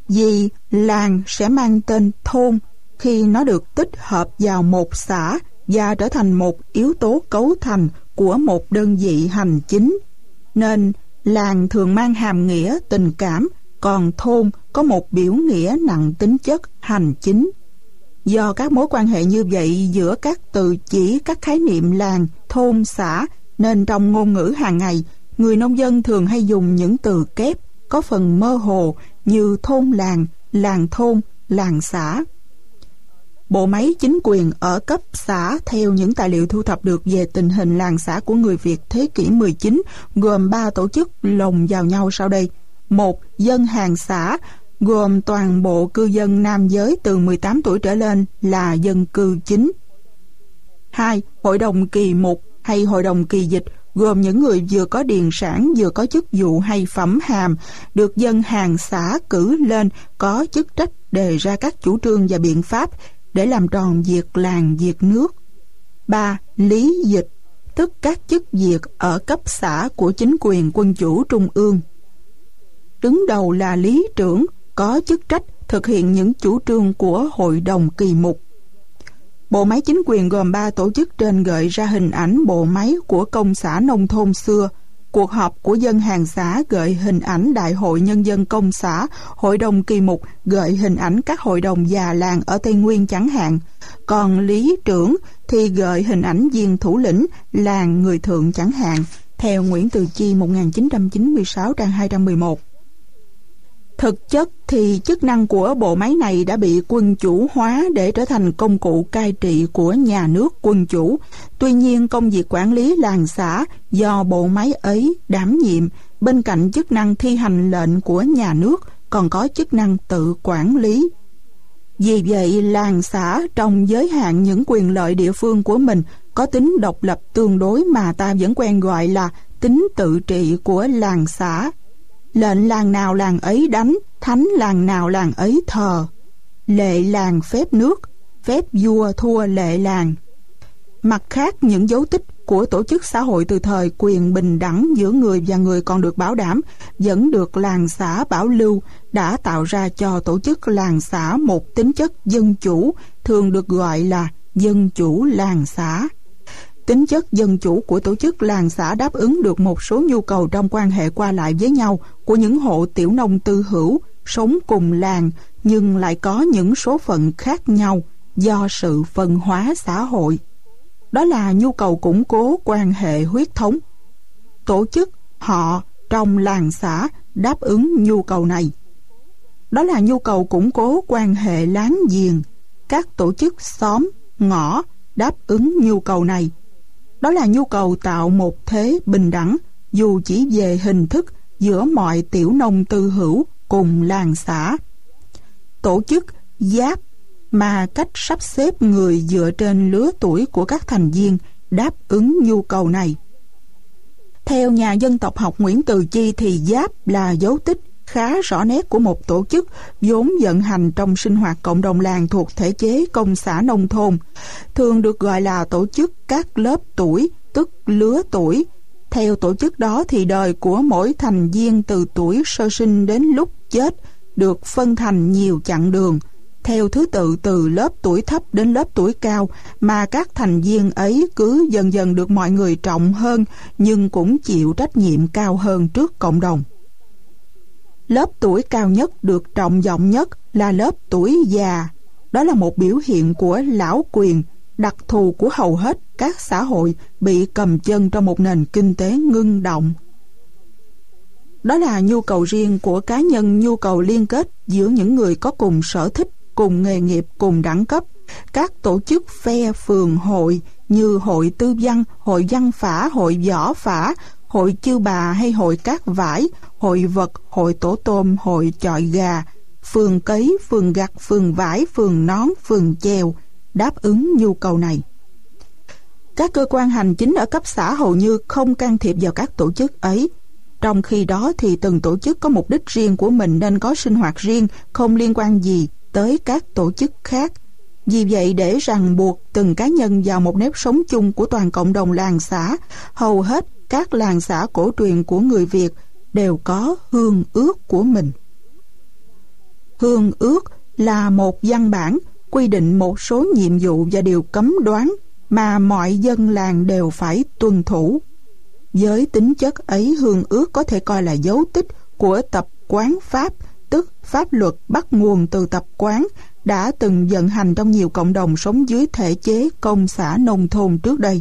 vì làng sẽ mang tên thôn khi nó được tích hợp vào một xã và trở thành một yếu tố cấu thành của một đơn vị hành chính, nên làng thường mang hàm nghĩa tình cảm, còn thôn có một biểu nghĩa nặng tính chất hành chính. Do các mối quan hệ như vậy giữa các từ chỉ các khái niệm làng, thôn, xã, nên trong ngôn ngữ hàng ngày, người nông dân thường hay dùng những từ kép có phần mơ hồ như thôn làng thôn, làng xã. Bộ máy chính quyền ở cấp xã theo những tài liệu thu thập được về tình hình làng xã của người Việt thế kỷ 19 gồm 3 tổ chức lồng vào nhau sau đây. 1. Dân hàng xã gồm toàn bộ cư dân nam giới từ 18 tuổi trở lên là dân cư chính. 2. Hội đồng kỳ mục hay hội đồng kỳ dịch gồm những người vừa có điền sản vừa có chức vụ hay phẩm hàm được dân hàng xã cử lên có chức trách đề ra các chủ trương và biện pháp để làm tròn việc làng việc nước. 3. Lý dịch, tức các chức việc ở cấp xã của chính quyền quân chủ trung ương. Đứng đầu là lý trưởng, có chức trách thực hiện những chủ trương của hội đồng kỳ mục. Bộ máy chính quyền gồm 3 tổ chức trên gợi ra hình ảnh bộ máy của công xã nông thôn xưa. Cuộc họp của dân hàng xã gợi hình ảnh đại hội nhân dân công xã, hội đồng kỳ mục gợi hình ảnh các hội đồng già làng ở Tây Nguyên chẳng hạn. Còn lý trưởng thì gợi hình ảnh viên thủ lĩnh làng người thượng chẳng hạn, theo Nguyễn Từ Chi 1996 trang 211. Thực chất thì chức năng của bộ máy này đã bị quân chủ hóa để trở thành công cụ cai trị của nhà nước quân chủ. Tuy nhiên, công việc quản lý làng xã do bộ máy ấy đảm nhiệm, bên cạnh chức năng thi hành lệnh của nhà nước, còn có chức năng tự quản lý. Vì vậy, làng xã trong giới hạn những quyền lợi địa phương của mình có tính độc lập tương đối mà ta vẫn quen gọi là tính tự trị của làng xã. Lệnh làng nào làng ấy đánh, thánh làng nào làng ấy thờ. Lệ làng phép nước, phép vua thua lệ làng. Mặt khác, những dấu tích của tổ chức xã hội từ thời quyền bình đẳng giữa người và người còn được bảo đảm, vẫn được làng xã bảo lưu, đã tạo ra cho tổ chức làng xã một tính chất dân chủ, thường được gọi là dân chủ làng xã. Tính chất dân chủ của tổ chức làng xã đáp ứng được một số nhu cầu trong quan hệ qua lại với nhau của những hộ tiểu nông tư hữu sống cùng làng, nhưng lại có những số phận khác nhau do sự phân hóa xã hội. Đó là nhu cầu củng cố quan hệ huyết thống. Tổ chức họ trong làng xã đáp ứng nhu cầu này. Đó là nhu cầu củng cố quan hệ láng giềng. Các tổ chức xóm, ngõ đáp ứng nhu cầu này. Đó là nhu cầu tạo một thế bình đẳng, dù chỉ về hình thức, giữa mọi tiểu nông tư hữu cùng làng xã. Tổ chức giáp mà cách sắp xếp người dựa trên lứa tuổi của các thành viên đáp ứng nhu cầu này. Theo nhà dân tộc học Nguyễn Từ Chi thì giáp là dấu tích khá rõ nét của một tổ chức vốn vận hành trong sinh hoạt cộng đồng làng thuộc thể chế công xã nông thôn, thường được gọi là tổ chức các lớp tuổi, tức lứa tuổi. Theo tổ chức đó thì đời của mỗi thành viên từ tuổi sơ sinh đến lúc chết được phân thành nhiều chặng đường, theo thứ tự từ lớp tuổi thấp đến lớp tuổi cao, mà các thành viên ấy cứ dần dần được mọi người trọng hơn, nhưng cũng chịu trách nhiệm cao hơn trước cộng đồng. Lớp tuổi cao nhất được trọng vọng nhất là lớp tuổi già. Đó là một biểu hiện của lão quyền, đặc thù của hầu hết các xã hội bị cầm chân trong một nền kinh tế ngưng động. Đó là nhu cầu riêng của cá nhân, nhu cầu liên kết giữa những người có cùng sở thích, cùng nghề nghiệp, cùng đẳng cấp. Các tổ chức phe phường hội như hội tư văn, hội văn phả, hội võ phả, hội chư bà hay hội cát vải, hội vật, hội tổ tôm, hội chọi gà, phường cấy, phường gặt, phường vải, phường nón, phường chèo đáp ứng nhu cầu này. Các cơ quan hành chính ở cấp xã hầu như không can thiệp vào các tổ chức ấy. Trong khi đó thì từng tổ chức có mục đích riêng của mình nên có sinh hoạt riêng, không liên quan gì tới các tổ chức khác. Vì vậy, để ràng buộc từng cá nhân vào một nếp sống chung của toàn cộng đồng làng xã, hầu hết các làng xã cổ truyền của người Việt đều có hương ước của mình. Hương ước là một văn bản quy định một số nhiệm vụ và điều cấm đoán mà mọi dân làng đều phải tuân thủ. Với tính chất ấy, hương ước có thể coi là dấu tích của tập quán pháp, tức pháp luật bắt nguồn từ tập quán đã từng vận hành trong nhiều cộng đồng sống dưới thể chế công xã nông thôn trước đây.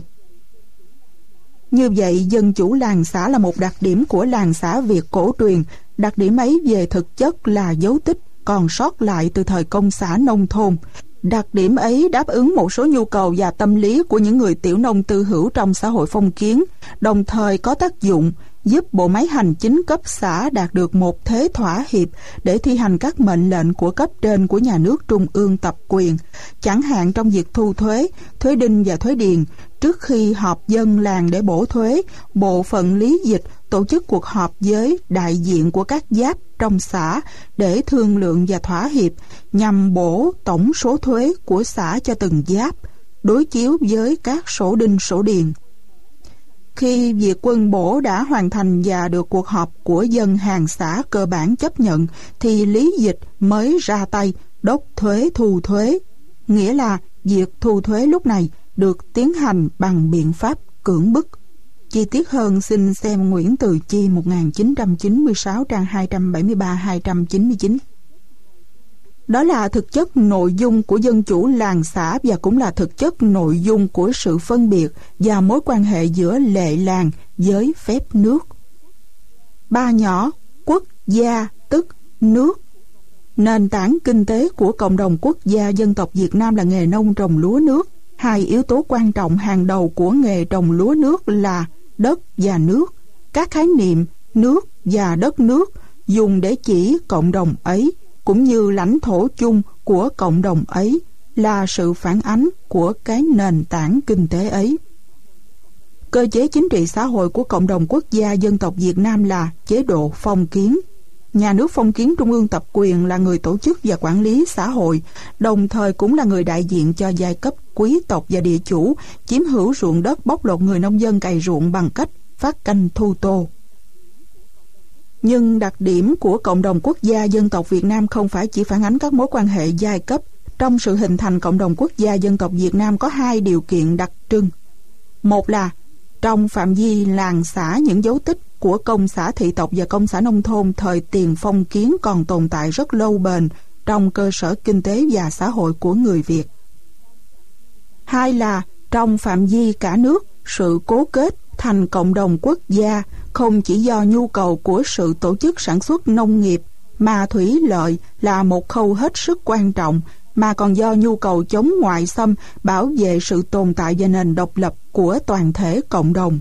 Như vậy, dân chủ làng xã là một đặc điểm của làng xã Việt cổ truyền. Đặc điểm ấy về thực chất là dấu tích còn sót lại từ thời công xã nông thôn. Đặc điểm ấy đáp ứng một số nhu cầu và tâm lý của những người tiểu nông tư hữu trong xã hội phong kiến, đồng thời có tác dụng giúp bộ máy hành chính cấp xã đạt được một thế thỏa hiệp để thi hành các mệnh lệnh của cấp trên của nhà nước trung ương tập quyền, chẳng hạn trong việc thu thuế, thuế đinh và thuế điền. Trước khi họp dân làng để bổ thuế, bộ phận lý dịch tổ chức cuộc họp với đại diện của các giáp trong xã để thương lượng và thỏa hiệp nhằm bổ tổng số thuế của xã cho từng giáp, đối chiếu với các sổ đinh sổ điền. Khi việc quân bổ đã hoàn thành và được cuộc họp của dân hàng xã cơ bản chấp nhận, thì lý dịch mới ra tay đốc thuế thu thuế. Nghĩa là việc thu thuế lúc này được tiến hành bằng biện pháp cưỡng bức. Chi tiết hơn xin xem Nguyễn Từ Chi 1996 trang 273-299. Đó là thực chất nội dung của dân chủ làng xã và cũng là thực chất nội dung của sự phân biệt và mối quan hệ giữa lệ làng với phép nước. Ba nhỏ quốc gia tức nước. Nền tảng kinh tế của cộng đồng quốc gia dân tộc Việt Nam là nghề nông trồng lúa nước. Hai yếu tố quan trọng hàng đầu của nghề trồng lúa nước là đất và nước. Các khái niệm nước và đất nước dùng để chỉ cộng đồng ấy cũng như lãnh thổ chung của cộng đồng ấy là sự phản ánh của cái nền tảng kinh tế ấy. Cơ chế chính trị xã hội của cộng đồng quốc gia dân tộc Việt Nam là chế độ phong kiến. Nhà nước phong kiến trung ương tập quyền là người tổ chức và quản lý xã hội, đồng thời cũng là người đại diện cho giai cấp quý tộc và địa chủ, chiếm hữu ruộng đất, bóc lột người nông dân cày ruộng bằng cách phát canh thu tô. Nhưng đặc điểm của cộng đồng quốc gia dân tộc Việt Nam không phải chỉ phản ánh các mối quan hệ giai cấp. Trong sự hình thành cộng đồng quốc gia dân tộc Việt Nam có hai điều kiện đặc trưng. Một là trong phạm vi làng xã, những dấu tích của công xã thị tộc và công xã nông thôn thời tiền phong kiến còn tồn tại rất lâu bền trong cơ sở kinh tế và xã hội của người Việt. Hai là trong phạm vi cả nước, sự cố kết thành cộng đồng quốc gia không chỉ do nhu cầu của sự tổ chức sản xuất nông nghiệp mà thủy lợi là một khâu hết sức quan trọng, mà còn do nhu cầu chống ngoại xâm, bảo vệ sự tồn tại và nền độc lập của toàn thể cộng đồng.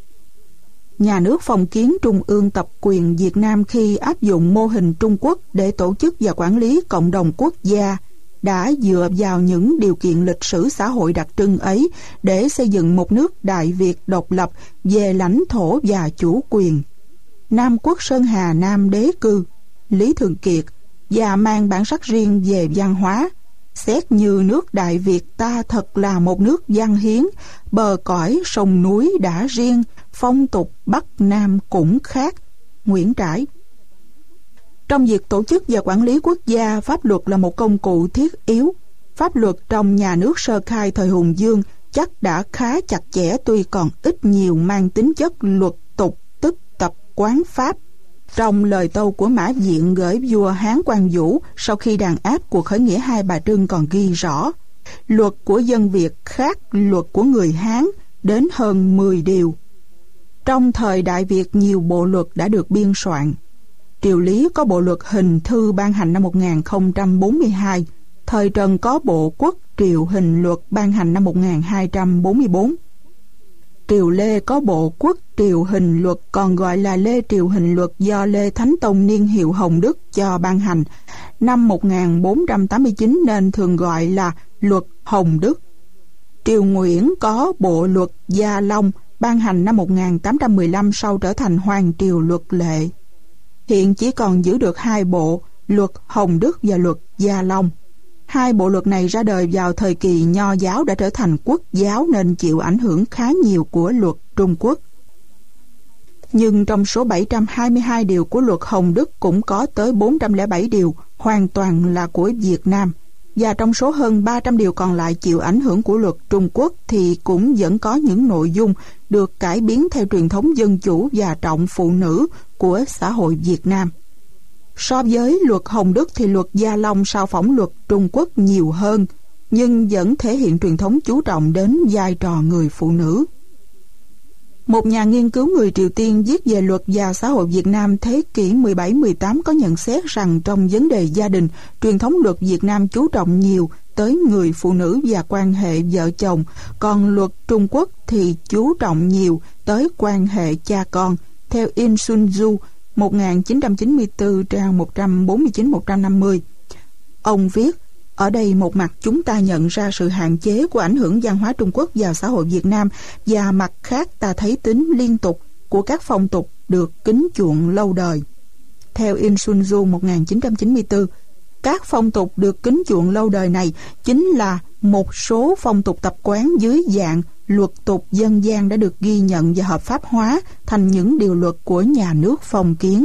Nhà nước phong kiến trung ương tập quyền Việt Nam khi áp dụng mô hình Trung Quốc để tổ chức và quản lý cộng đồng quốc gia đã dựa vào những điều kiện lịch sử xã hội đặc trưng ấy để xây dựng một nước Đại Việt độc lập về lãnh thổ và chủ quyền. Nam quốc Sơn Hà Nam đế cư, Lý Thường Kiệt, và mang bản sắc riêng về văn hóa. Xét như nước Đại Việt ta thật là một nước văn hiến, bờ cõi sông núi đã riêng, phong tục Bắc Nam cũng khác. Nguyễn Trãi. Trong việc tổ chức và quản lý quốc gia, pháp luật là một công cụ thiết yếu. Pháp luật trong nhà nước sơ khai thời Hùng Vương chắc đã khá chặt chẽ, tuy còn ít nhiều mang tính chất luật tục tức tập quán pháp. Trong lời tâu của Mã Viện gửi vua Hán Quang Vũ sau khi đàn áp cuộc khởi nghĩa Hai Bà Trưng còn ghi rõ: luật của dân Việt khác luật của người Hán đến hơn 10 điều. Trong thời Đại Việt, nhiều bộ luật đã được biên soạn. Triều Lý có bộ luật hình thư ban hành năm 1042, thời Trần có bộ Quốc Triều Hình Luật ban hành năm 1244. Triều Lê có bộ Quốc Triều Hình Luật, còn gọi là Lê Triều Hình Luật, do Lê Thánh Tông niên hiệu Hồng Đức cho ban hành năm 1489 nên thường gọi là Luật Hồng Đức. Triều Nguyễn có bộ Luật Gia Long ban hành năm 1815, sau trở thành Hoàng Triều Luật Lệ. Hiện chỉ còn giữ được hai bộ, Luật Hồng Đức và Luật Gia Long. Hai bộ luật này ra đời vào thời kỳ Nho giáo đã trở thành quốc giáo nên chịu ảnh hưởng khá nhiều của luật Trung Quốc. Nhưng trong số 722 điều của luật Hồng Đức cũng có tới 407 điều hoàn toàn là của Việt Nam. Và trong số hơn 300 điều còn lại chịu ảnh hưởng của luật Trung Quốc thì cũng vẫn có những nội dung được cải biến theo truyền thống dân chủ và trọng phụ nữ của xã hội Việt Nam. So với luật Hồng Đức thì luật Gia Long sao phỏng luật Trung Quốc nhiều hơn, nhưng vẫn thể hiện truyền thống chú trọng đến vai trò người phụ nữ. Một nhà nghiên cứu người Triều Tiên viết về luật và xã hội Việt Nam thế kỷ 17-18 có nhận xét rằng trong vấn đề gia đình, truyền thống luật Việt Nam chú trọng nhiều tới người phụ nữ và quan hệ vợ chồng, còn luật Trung Quốc thì chú trọng nhiều tới quan hệ cha con. Theo In Sun Ju, 1994 trang 149-150, ông viết: ở đây một mặt chúng ta nhận ra sự hạn chế của ảnh hưởng văn hóa Trung Quốc vào xã hội Việt Nam, và mặt khác ta thấy tính liên tục của các phong tục được kính chuộng lâu đời. Theo In Sun Ju 1994, các phong tục được kính chuộng lâu đời này chính là một số phong tục tập quán dưới dạng luật tục dân gian đã được ghi nhận và hợp pháp hóa thành những điều luật của nhà nước phong kiến.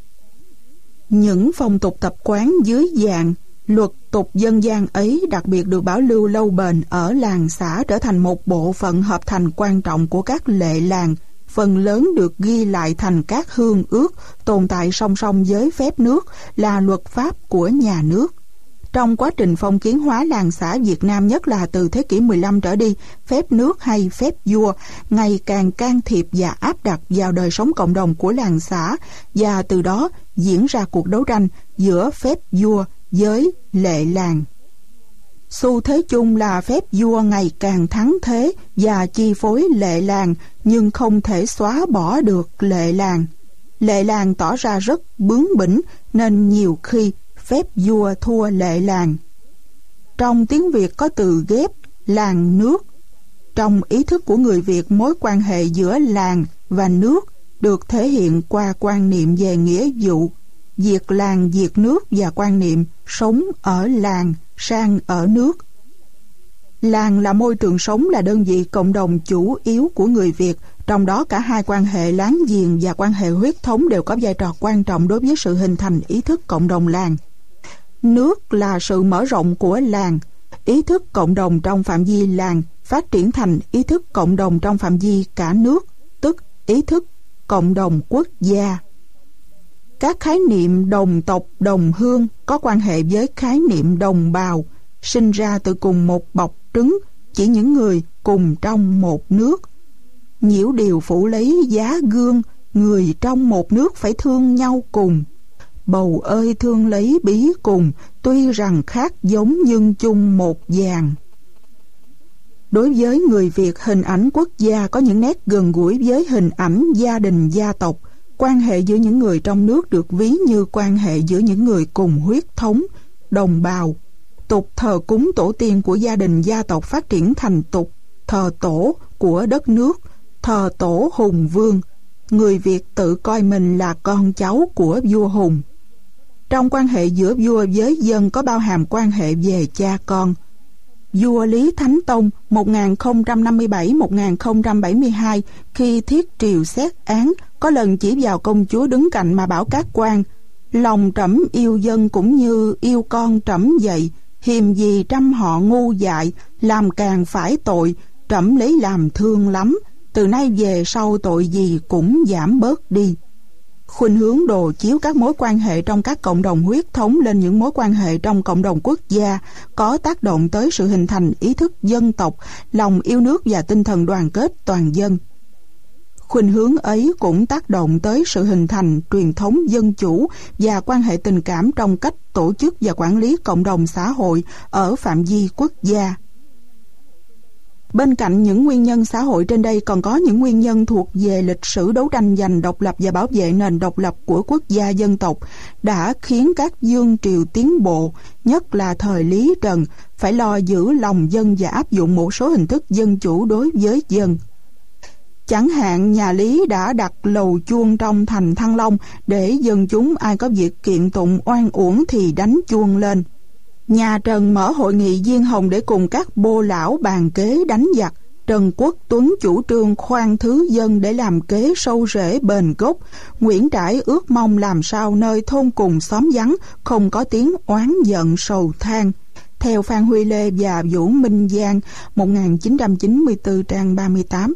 Những phong tục tập quán dưới dạng luật tục dân gian ấy đặc biệt được bảo lưu lâu bền ở làng xã, trở thành một bộ phận hợp thành quan trọng của các lệ làng, phần lớn được ghi lại thành các hương ước tồn tại song song với phép nước, là luật pháp của nhà nước. Trong quá trình phong kiến hóa làng xã Việt Nam, nhất là từ thế kỷ 15 trở đi, phép nước hay phép vua ngày càng can thiệp và áp đặt vào đời sống cộng đồng của làng xã, và từ đó diễn ra cuộc đấu tranh giữa phép vua với lệ làng. Xu thế chung là phép vua ngày càng thắng thế và chi phối lệ làng, nhưng không thể xóa bỏ được lệ làng. Lệ làng tỏ ra rất bướng bỉnh, nên nhiều khi phép vua thua lệ làng. Trong tiếng Việt có từ ghép làng nước. Trong ý thức của người Việt, mối quan hệ giữa làng và nước được thể hiện qua quan niệm về nghĩa vụ diệt làng diệt nước và quan niệm sống ở làng sang ở nước. Làng là môi trường sống, là đơn vị cộng đồng chủ yếu của người Việt, trong đó cả hai quan hệ láng giềng và quan hệ huyết thống đều có vai trò quan trọng đối với sự hình thành ý thức cộng đồng làng. Nước là sự mở rộng của làng. Ý thức cộng đồng trong phạm vi làng phát triển thành ý thức cộng đồng trong phạm vi cả nước, tức ý thức cộng đồng quốc gia. Các khái niệm đồng tộc, đồng hương có quan hệ với khái niệm đồng bào, sinh ra từ cùng một bọc trứng, chỉ những người cùng trong một nước. Nhiễu điều phủ lấy giá gương, người trong một nước phải thương nhau cùng. Bầu ơi thương lấy bí cùng, tuy rằng khác giống nhưng chung một vàng. Đối với người Việt, hình ảnh quốc gia có những nét gần gũi với hình ảnh gia đình gia tộc. Quan hệ giữa những người trong nước được ví như quan hệ giữa những người cùng huyết thống, đồng bào. Tục thờ cúng tổ tiên của gia đình gia tộc phát triển thành tục thờ tổ của đất nước, thờ tổ hùng vương. Người Việt tự coi mình là con cháu của vua Hùng. Trong quan hệ giữa vua với dân có bao hàm quan hệ về cha con. Vua Lý Thánh Tông 1057-1072 khi thiết triều xét án có lần chỉ vào công chúa đứng cạnh mà bảo các quan: lòng trẫm yêu dân cũng như yêu con trẫm vậy, hiềm gì trăm họ ngu dại, làm càng phải tội, trẫm lấy làm thương lắm, từ nay về sau tội gì cũng giảm bớt đi. Khuynh hướng đồ chiếu các mối quan hệ trong các cộng đồng huyết thống lên những mối quan hệ trong cộng đồng quốc gia có tác động tới sự hình thành ý thức dân tộc, lòng yêu nước và tinh thần đoàn kết toàn dân. Khuynh hướng ấy cũng tác động tới sự hình thành truyền thống dân chủ và quan hệ tình cảm trong cách tổ chức và quản lý cộng đồng xã hội ở phạm vi quốc gia. Bên cạnh những nguyên nhân xã hội trên đây còn có những nguyên nhân thuộc về lịch sử đấu tranh giành độc lập và bảo vệ nền độc lập của quốc gia dân tộc đã khiến các vương triều tiến bộ, nhất là thời Lý Trần, phải lo giữ lòng dân và áp dụng một số hình thức dân chủ đối với dân. Chẳng hạn nhà Lý đã đặt lầu chuông trong thành Thăng Long để dân chúng ai có việc kiện tụng oan uổng thì đánh chuông lên. Nhà Trần mở hội nghị diên hồng để cùng các bô lão bàn kế đánh giặc. Trần Quốc Tuấn chủ trương khoan thứ dân để làm kế sâu rễ bền gốc. Nguyễn Trãi ước mong làm sao nơi thôn cùng xóm vắng không có tiếng oán giận sầu than. Theo Phan Huy Lê và Vũ Minh Giang, 1994 trang 38.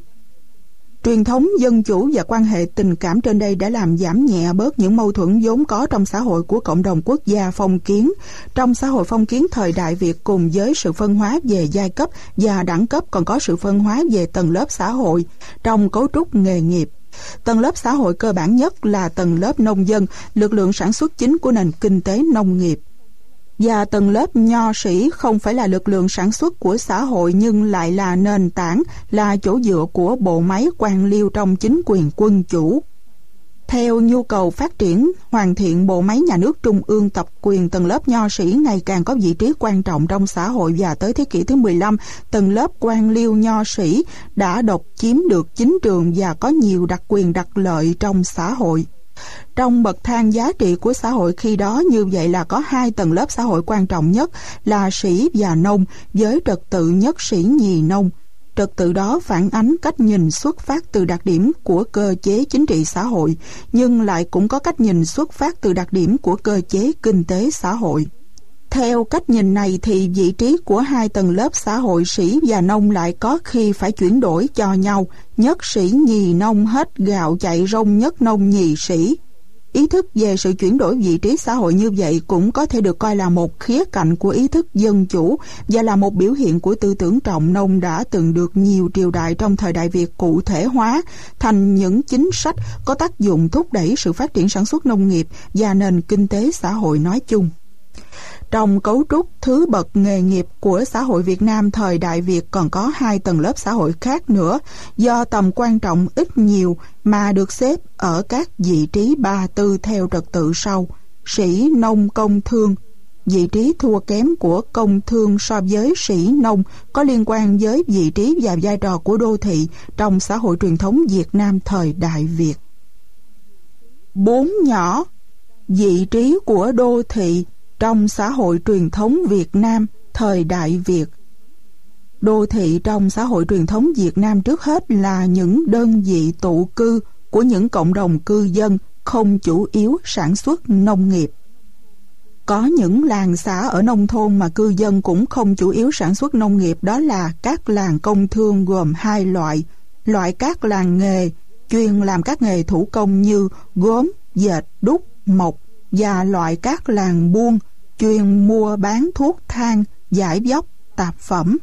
Truyền thống dân chủ và quan hệ tình cảm trên đây đã làm giảm nhẹ bớt những mâu thuẫn vốn có trong xã hội của cộng đồng quốc gia phong kiến. Trong xã hội phong kiến thời Đại Việt, cùng với sự phân hóa về giai cấp và đẳng cấp còn có sự phân hóa về tầng lớp xã hội trong cấu trúc nghề nghiệp. Tầng lớp xã hội cơ bản nhất là tầng lớp nông dân, lực lượng sản xuất chính của nền kinh tế nông nghiệp. Và tầng lớp nho sĩ không phải là lực lượng sản xuất của xã hội nhưng lại là nền tảng, là chỗ dựa của bộ máy quan liêu trong chính quyền quân chủ. Theo nhu cầu phát triển, hoàn thiện bộ máy nhà nước trung ương tập quyền, tầng lớp nho sĩ ngày càng có vị trí quan trọng trong xã hội, và tới thế kỷ thứ 15, tầng lớp quan liêu nho sĩ đã độc chiếm được chính trường và có nhiều đặc quyền đặc lợi trong xã hội. Trong bậc thang giá trị của xã hội khi đó, như vậy là có hai tầng lớp xã hội quan trọng nhất là sĩ và nông, với trật tự nhất sĩ nhì nông. Trật tự đó phản ánh cách nhìn xuất phát từ đặc điểm của cơ chế chính trị xã hội, nhưng lại cũng có cách nhìn xuất phát từ đặc điểm của cơ chế kinh tế xã hội. Theo cách nhìn này thì vị trí của hai tầng lớp xã hội sĩ và nông lại có khi phải chuyển đổi cho nhau, nhất sĩ nhì nông, hết gạo chạy rông nhất nông nhì sĩ. Ý thức về sự chuyển đổi vị trí xã hội như vậy cũng có thể được coi là một khía cạnh của ý thức dân chủ và là một biểu hiện của tư tưởng trọng nông đã từng được nhiều triều đại trong thời Đại Việt cụ thể hóa thành những chính sách có tác dụng thúc đẩy sự phát triển sản xuất nông nghiệp và nền kinh tế xã hội nói chung. Trong cấu trúc thứ bậc nghề nghiệp của xã hội Việt Nam thời Đại Việt còn có hai tầng lớp xã hội khác nữa, do tầm quan trọng ít nhiều mà được xếp ở các vị trí 3, 4 theo trật tự sau: sĩ, nông, công thương. Vị trí thua kém của công thương so với sĩ, nông có liên quan với vị trí và vai trò của đô thị trong xã hội truyền thống Việt Nam thời Đại Việt. 4 nhỏ. Vị trí của đô thị trong xã hội truyền thống Việt Nam thời Đại Việt. Đô thị trong xã hội truyền thống Việt Nam trước hết là những đơn vị tụ cư của những cộng đồng cư dân không chủ yếu sản xuất nông nghiệp. Có những làng xã ở nông thôn mà cư dân cũng không chủ yếu sản xuất nông nghiệp, đó là các làng công thương gồm hai loại: loại các làng nghề chuyên làm các nghề thủ công như gốm, dệt, đúc, mộc, và loại các làng buôn chuyên mua bán thuốc thang, vải vóc, tạp phẩm.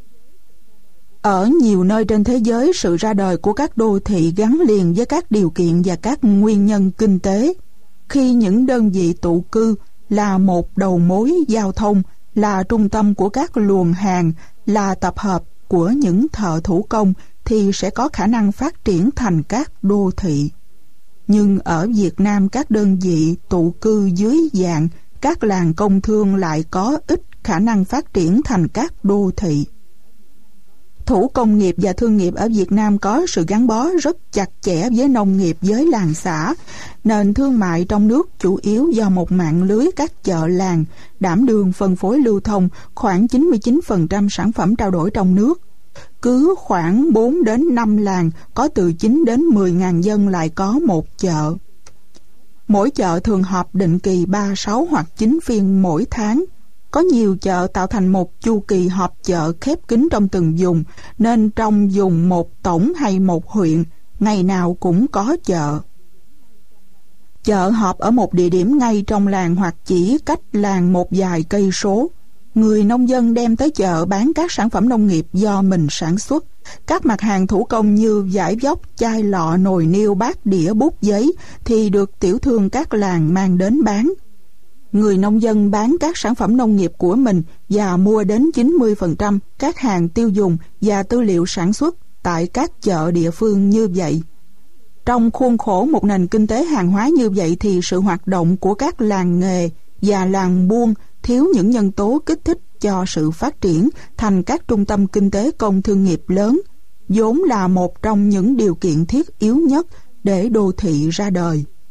Ở nhiều nơi trên thế giới, sự ra đời của các đô thị gắn liền với các điều kiện và các nguyên nhân kinh tế. Khi những đơn vị tụ cư là một đầu mối giao thông, là trung tâm của các luồng hàng, là tập hợp của những thợ thủ công, thì sẽ có khả năng phát triển thành các đô thị. Nhưng ở Việt Nam, các đơn vị tụ cư dưới dạng các làng công thương lại có ít khả năng phát triển thành các đô thị. Thủ công nghiệp và thương nghiệp ở Việt Nam có sự gắn bó rất chặt chẽ với nông nghiệp, với làng xã. Nền thương mại trong nước chủ yếu do một mạng lưới các chợ làng đảm đương phân phối lưu thông khoảng 99% sản phẩm trao đổi trong nước. Cứ khoảng 4 đến 5 làng có từ 9 đến 10.000 dân lại có một chợ. Mỗi chợ thường họp định kỳ 3, 6 hoặc 9 phiên mỗi tháng. Có nhiều chợ tạo thành một chu kỳ họp chợ khép kín trong từng vùng, nên trong vùng một tổng hay một huyện, ngày nào cũng có chợ. Chợ họp ở một địa điểm ngay trong làng hoặc chỉ cách làng một vài cây số. Người nông dân đem tới chợ bán các sản phẩm nông nghiệp do mình sản xuất. Các mặt hàng thủ công như vải vóc, chai lọ, nồi niêu, bát đĩa, bút, giấy thì được tiểu thương các làng mang đến bán. Người nông dân bán các sản phẩm nông nghiệp của mình và mua đến 90% các hàng tiêu dùng và tư liệu sản xuất tại các chợ địa phương như vậy. Trong khuôn khổ một nền kinh tế hàng hóa như vậy thì sự hoạt động của các làng nghề và làng buôn thiếu những nhân tố kích thích cho sự phát triển thành các trung tâm kinh tế công thương nghiệp lớn, vốn là một trong những điều kiện thiết yếu nhất để đô thị ra đời.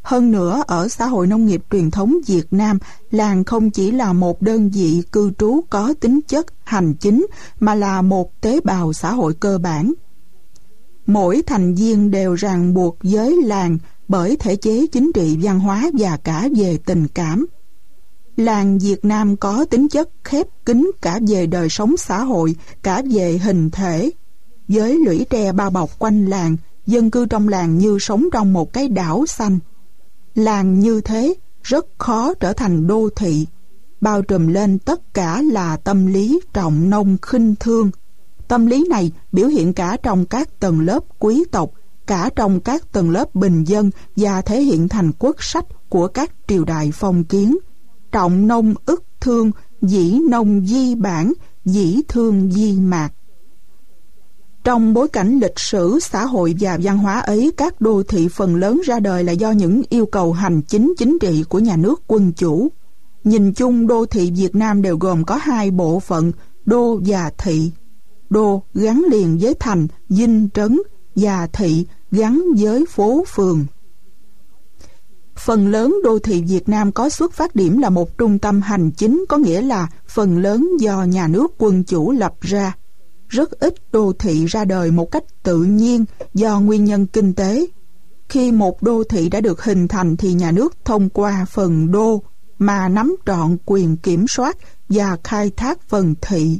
Hơn nữa, ở xã hội nông nghiệp truyền thống Việt Nam, làng không chỉ là một đơn vị cư trú có tính chất hành chính, mà là một tế bào xã hội cơ bản. Mỗi thành viên đều ràng buộc với làng bởi thể chế chính trị, văn hóa và cả về tình cảm. Làng Việt Nam có tính chất khép kín cả về đời sống xã hội, cả về hình thể. Với lũy tre bao bọc quanh làng, dân cư trong làng như sống trong một cái đảo xanh. Làng như thế rất khó trở thành đô thị. Bao trùm lên tất cả là tâm lý trọng nông khinh thương. Tâm lý này biểu hiện cả trong các tầng lớp quý tộc, cả trong các tầng lớp bình dân và thể hiện thành quốc sách của các triều đại phong kiến. Trọng nông ức thương, dĩ nông di bản, dĩ thương di mạc. Trong bối cảnh lịch sử, xã hội và văn hóa ấy, các đô thị phần lớn ra đời là do những yêu cầu hành chính chính trị của nhà nước quân chủ. Nhìn chung, đô thị Việt Nam đều gồm có hai bộ phận, đô và thị. Đô gắn liền với thành, dinh trấn, và thị gắn với phố phường. Phần lớn đô thị Việt Nam có xuất phát điểm là một trung tâm hành chính, có nghĩa là phần lớn do nhà nước quân chủ lập ra. Rất ít đô thị ra đời một cách tự nhiên do nguyên nhân kinh tế. Khi một đô thị đã được hình thành thì nhà nước thông qua phần đô mà nắm trọn quyền kiểm soát và khai thác phần thị.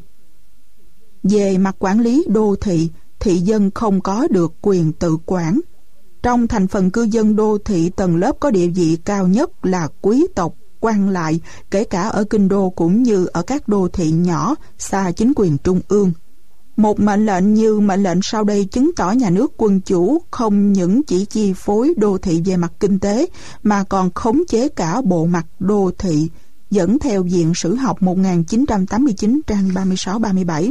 Về mặt quản lý đô thị, thị dân không có được quyền tự quản. Trong thành phần cư dân đô thị, tầng lớp có địa vị cao nhất là quý tộc, quan lại, kể cả ở kinh đô cũng như ở các đô thị nhỏ xa chính quyền trung ương. Một mệnh lệnh như mệnh lệnh sau đây chứng tỏ nhà nước quân chủ không những chỉ chi phối đô thị về mặt kinh tế mà còn khống chế cả bộ mặt đô thị, dẫn theo Viện Sử học 1989 trang 36-37.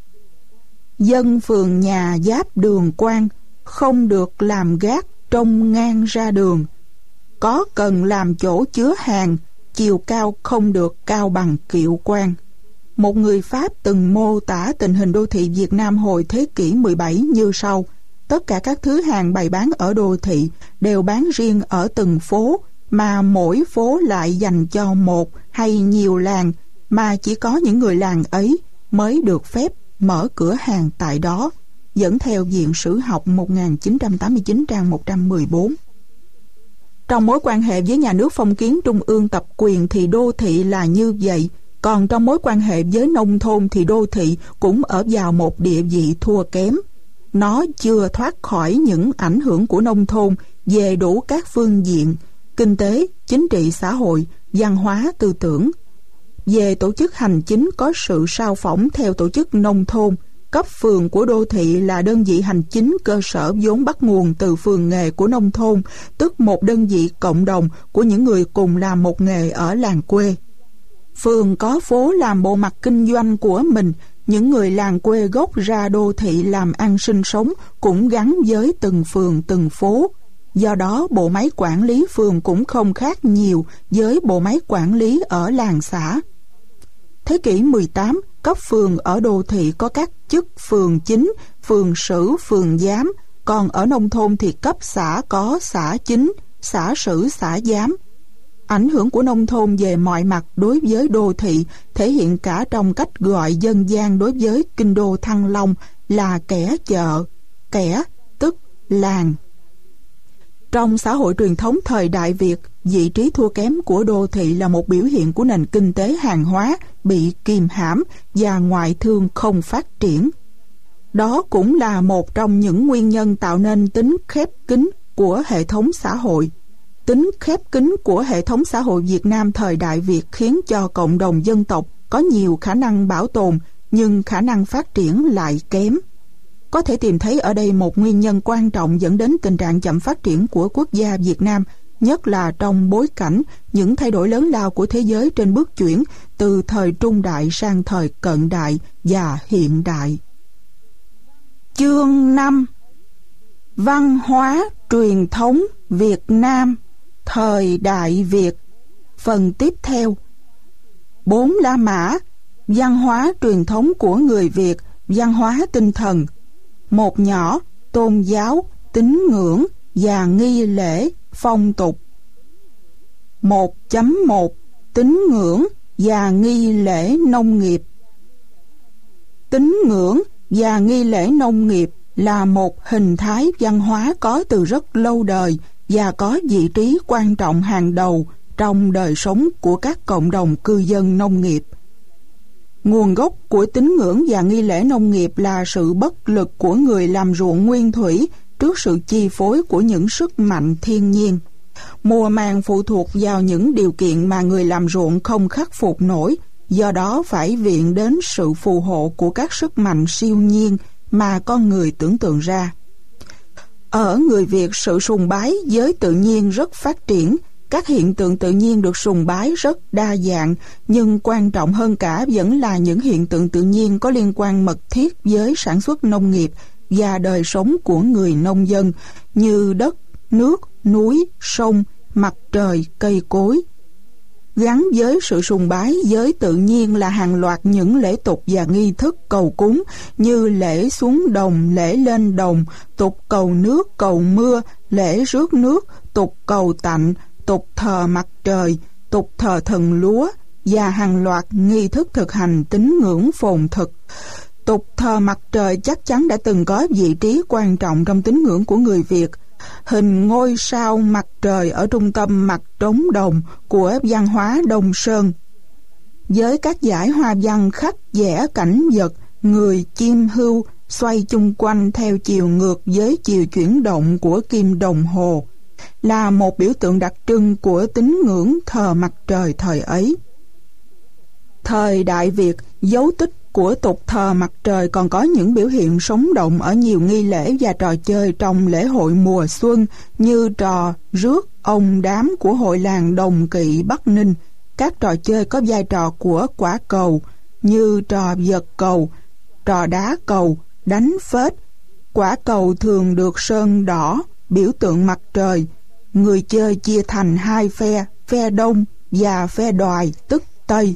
Dân phường nhà giáp đường quan không được làm gác trông ngang ra đường. Có cần làm chỗ chứa hàng, chiều cao không được cao bằng kiệu quan. Một người Pháp từng mô tả tình hình đô thị Việt Nam hồi thế kỷ 17 như sau: tất cả các thứ hàng bày bán ở đô thị đều bán riêng ở từng phố, mà mỗi phố lại dành cho một hay nhiều làng, mà chỉ có những người làng ấy mới được phép mở cửa hàng tại đó. Dẫn theo Viện Sử học 1989 trang 114. Trong mối quan hệ với nhà nước phong kiến trung ương tập quyền thì đô thị là như vậy. Còn trong mối quan hệ với nông thôn thì đô thị cũng ở vào một địa vị thua kém. Nó chưa thoát khỏi những ảnh hưởng của nông thôn về đủ các phương diện: kinh tế, chính trị, xã hội, văn hóa, tư tưởng. Về tổ chức hành chính có sự sao phỏng theo tổ chức nông thôn. Cấp phường của đô thị là đơn vị hành chính cơ sở vốn bắt nguồn từ phường nghề của nông thôn, tức một đơn vị cộng đồng của những người cùng làm một nghề ở làng quê. Phường có phố làm bộ mặt kinh doanh của mình. Những người làng quê gốc ra đô thị làm ăn sinh sống cũng gắn với từng phường từng phố. Do đó bộ máy quản lý phường cũng không khác nhiều với bộ máy quản lý ở làng xã. Thế kỷ 18, cấp phường ở đô thị có các chức phường chính, phường sử, phường giám. Còn ở nông thôn thì cấp xã có xã chính, xã sử, xã giám. Ảnh hưởng của nông thôn về mọi mặt đối với đô thị thể hiện cả trong cách gọi dân gian đối với kinh đô Thăng Long là kẻ chợ, kẻ tức làng. Trong xã hội truyền thống thời Đại Việt, vị trí thua kém của đô thị là một biểu hiện của nền kinh tế hàng hóa bị kìm hãm và ngoại thương không phát triển. Đó cũng là một trong những nguyên nhân tạo nên tính khép kín của hệ thống xã hội. Tính khép kín của hệ thống xã hội Việt Nam thời Đại Việt khiến cho cộng đồng dân tộc có nhiều khả năng bảo tồn nhưng khả năng phát triển lại kém. Có thể tìm thấy ở đây một nguyên nhân quan trọng dẫn đến tình trạng chậm phát triển của quốc gia Việt Nam, nhất là trong bối cảnh những thay đổi lớn lao của thế giới trên bước chuyển từ thời trung đại sang thời cận đại và hiện đại. Chương 5: Văn hóa truyền thống Việt Nam thời Đại Việt. Phần tiếp theo: 4 La Mã, văn hóa truyền thống của người Việt, văn hóa tinh thần. 1 nhỏ, tôn giáo, tín ngưỡng và nghi lễ, phong tục. 1.1 Tín ngưỡng và nghi lễ nông nghiệp. Tín ngưỡng và nghi lễ nông nghiệp là một hình thái văn hóa có từ rất lâu đời và có vị trí quan trọng hàng đầu trong đời sống của các cộng đồng cư dân nông nghiệp. Nguồn gốc của tín ngưỡng và nghi lễ nông nghiệp là sự bất lực của người làm ruộng nguyên thủy trước sự chi phối của những sức mạnh thiên nhiên. Mùa màng phụ thuộc vào những điều kiện mà người làm ruộng không khắc phục nổi, do đó phải viện đến sự phù hộ của các sức mạnh siêu nhiên mà con người tưởng tượng ra. Ở người Việt, sự sùng bái với tự nhiên rất phát triển. Các hiện tượng tự nhiên được sùng bái rất đa dạng, nhưng quan trọng hơn cả vẫn là những hiện tượng tự nhiên có liên quan mật thiết với sản xuất nông nghiệp và đời sống của người nông dân, như đất, nước, núi, sông, mặt trời, cây cối. Gắn với sự sùng bái với tự nhiên là hàng loạt những lễ tục và nghi thức cầu cúng như lễ xuống đồng, lễ lên đồng, tục cầu nước, cầu mưa, lễ rước nước, tục cầu tạnh, tục thờ mặt trời, tục thờ thần lúa và hàng loạt nghi thức thực hành tín ngưỡng phồn thực. Tục thờ mặt trời chắc chắn đã từng có vị trí quan trọng trong tín ngưỡng của người Việt. Hình ngôi sao mặt trời ở trung tâm mặt trống đồng của văn hóa Đông Sơn, với các dải hoa văn khắc vẽ cảnh vật, người, chim hươu xoay chung quanh theo chiều ngược với chiều chuyển động của kim đồng hồ, là một biểu tượng đặc trưng của tín ngưỡng thờ mặt trời thời ấy. Thời Đại Việt, dấu tích của tục thờ mặt trời còn có những biểu hiện sống động ở nhiều nghi lễ và trò chơi trong lễ hội mùa xuân, như trò rước ông đám của hội làng Đồng Kỵ Bắc Ninh. Các trò chơi có vai trò của quả cầu, như trò giật cầu, trò đá cầu, đánh phết. Quả cầu thường được sơn đỏ, biểu tượng mặt trời. Người chơi chia thành hai phe, phe đông và phe đoài, tức Tây.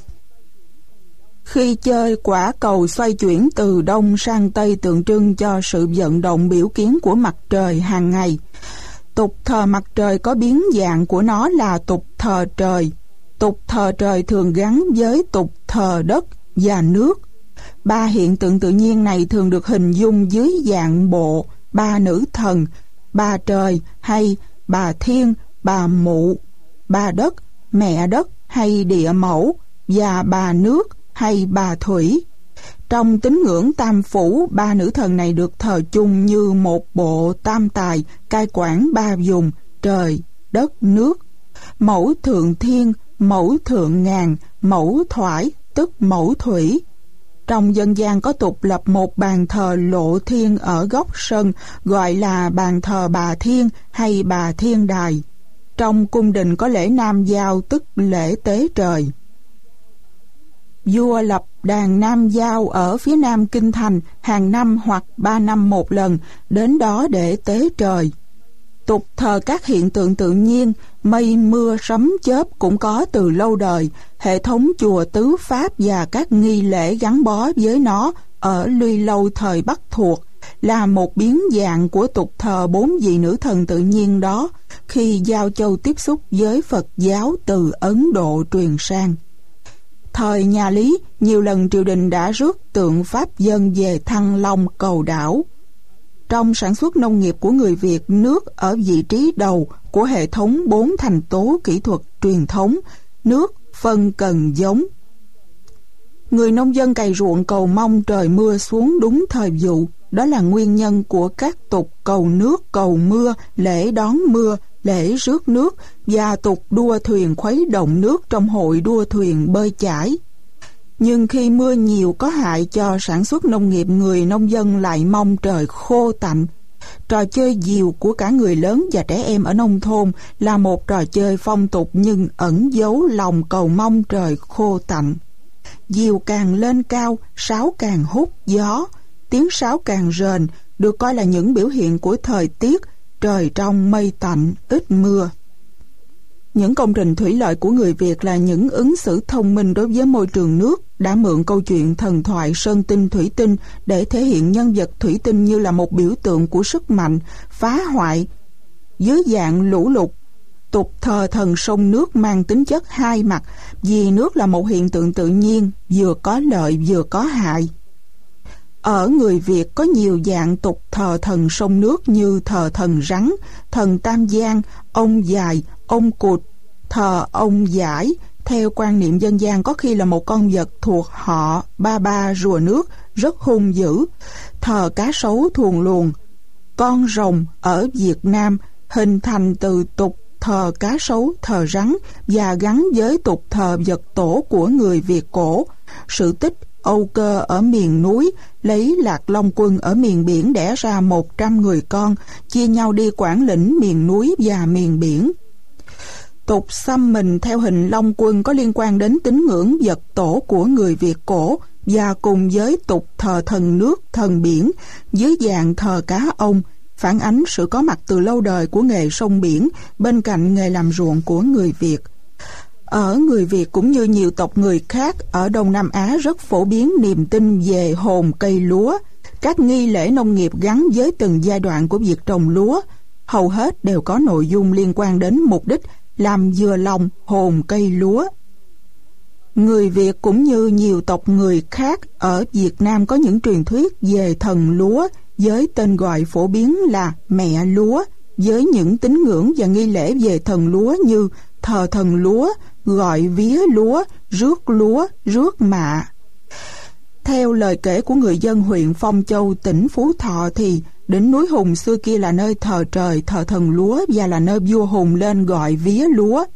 Khi chơi, quả cầu xoay chuyển từ đông sang tây tượng trưng cho sự vận động biểu kiến của mặt trời hàng ngày. Tục thờ mặt trời có biến dạng của nó là tục thờ trời. Tục thờ trời thường gắn với tục thờ đất và nước. Ba hiện tượng tự nhiên này thường được hình dung dưới dạng bộ ba nữ thần, bà trời hay bà thiên, bà mụ, bà đất, mẹ đất hay địa mẫu và bà nước hay bà thủy. Trong tín ngưỡng tam phủ, ba nữ thần này được thờ chung như một bộ tam tài cai quản ba vùng trời, đất, nước. Mẫu thượng thiên, mẫu thượng ngàn, mẫu thoải tức mẫu thủy. Trong dân gian có tục lập một bàn thờ lộ thiên ở góc sân, gọi là bàn thờ bà thiên hay bà thiên đài. Trong cung đình có lễ nam giao tức lễ tế trời. Vua lập đàn nam giao ở phía nam kinh thành hàng năm hoặc 3 năm một lần, đến đó để tế trời. Tục thờ các hiện tượng tự nhiên, mây mưa sấm chớp cũng có từ lâu đời. Hệ thống chùa tứ pháp và các nghi lễ gắn bó với nó ở Luy Lâu thời Bắc thuộc là một biến dạng của tục thờ bốn vị nữ thần tự nhiên đó khi Giao Châu tiếp xúc với Phật giáo từ Ấn Độ truyền sang. Thời nhà Lý, nhiều lần triều đình đã rước tượng Pháp dân về Thăng Long cầu đảo. Trong sản xuất nông nghiệp của người Việt, nước ở vị trí đầu của hệ thống 4 thành tố kỹ thuật truyền thống: nước, phân, cần, giống. Người nông dân cày ruộng cầu mong trời mưa xuống đúng thời vụ. Đó là nguyên nhân của các tục cầu nước, cầu mưa, lễ đón mưa, lễ rước nước và tục đua thuyền khuấy động nước trong hội đua thuyền bơi chải. Nhưng khi mưa nhiều có hại cho sản xuất nông nghiệp, người nông dân lại mong trời khô tạnh. Trò chơi diều của cả người lớn và trẻ em ở nông thôn là một trò chơi phong tục nhưng ẩn giấu lòng cầu mong trời khô tạnh. Diều càng lên cao, sáo càng hút gió, tiếng sáo càng rền, được coi là những biểu hiện của thời tiết, trời trong mây tạnh, ít mưa. Những công trình thủy lợi của người Việt là những ứng xử thông minh đối với môi trường nước, đã mượn câu chuyện thần thoại sơn tinh thủy tinh để thể hiện nhân vật thủy tinh như là một biểu tượng của sức mạnh, phá hoại dưới dạng lũ lụt. Tục thờ thần sông nước mang tính chất hai mặt, vì nước là một hiện tượng tự nhiên, vừa có lợi vừa có hại. Ở người Việt có nhiều dạng tục thờ thần sông nước như thờ thần rắn, thần Tam Giang, ông dài, ông cụt, thờ ông giải. Theo quan niệm dân gian có khi là một con vật thuộc họ ba rùa nước, rất hung dữ. Thờ cá sấu thuồng luồng. Con rồng ở Việt Nam hình thành từ tục thờ cá sấu, thờ rắn và gắn với tục thờ vật tổ của người Việt cổ. Sự tích Âu Cơ ở miền núi lấy Lạc Long Quân ở miền biển đẻ ra 100 người con, chia nhau đi quản lĩnh miền núi và miền biển. Tục xăm mình theo hình Long Quân có liên quan đến tín ngưỡng vật tổ của người Việt cổ và cùng với tục thờ thần nước, thần biển dưới dạng thờ cá ông, phản ánh sự có mặt từ lâu đời của nghề sông biển bên cạnh nghề làm ruộng của người Việt. Ở người Việt cũng như nhiều tộc người khác ở Đông Nam Á rất phổ biến niềm tin về hồn cây lúa. Các nghi lễ nông nghiệp gắn với từng giai đoạn của việc trồng lúa hầu hết đều có nội dung liên quan đến mục đích làm vừa lòng hồn cây lúa. Người Việt cũng như nhiều tộc người khác ở Việt Nam có những truyền thuyết về thần lúa với tên gọi phổ biến là mẹ lúa, với những tín ngưỡng và nghi lễ về thần lúa như thờ thần lúa, gọi vía lúa, rước mạ. Theo lời kể của người dân huyện Phong Châu, tỉnh Phú Thọ thì đỉnh núi Hùng xưa kia là nơi thờ trời, thờ thần lúa và là nơi vua Hùng lên gọi vía lúa.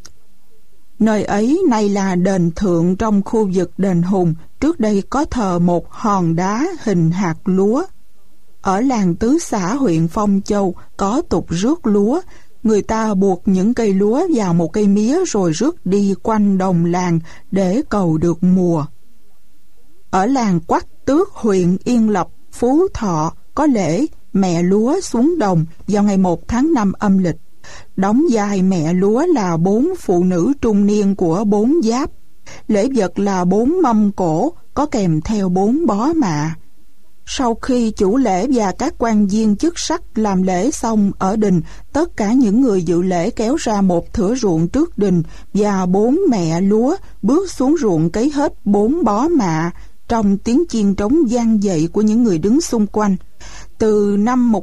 Nơi ấy nay là đền thượng trong khu vực đền Hùng, trước đây có thờ một hòn đá hình hạt lúa. Ở làng Tứ Xã huyện Phong Châu có tục rước lúa, người ta buộc những cây lúa vào một cây mía rồi rước đi quanh đồng làng để cầu được mùa. Ở làng Quắc Tước huyện Yên Lập, Phú Thọ có lễ mẹ lúa xuống đồng vào ngày 1 tháng 5 âm lịch. Đóng vai mẹ lúa là 4 phụ nữ trung niên của 4 giáp. Lễ vật là 4 mâm cổ có kèm theo 4 bó mạ. Sau khi chủ lễ và các quan viên chức sắc làm lễ xong ở đình, tất cả những người dự lễ kéo ra một thửa ruộng trước đình và 4 mẹ lúa bước xuống ruộng cấy hết 4 bó mạ trong tiếng chiên trống vang dậy của những người đứng xung quanh. Từ năm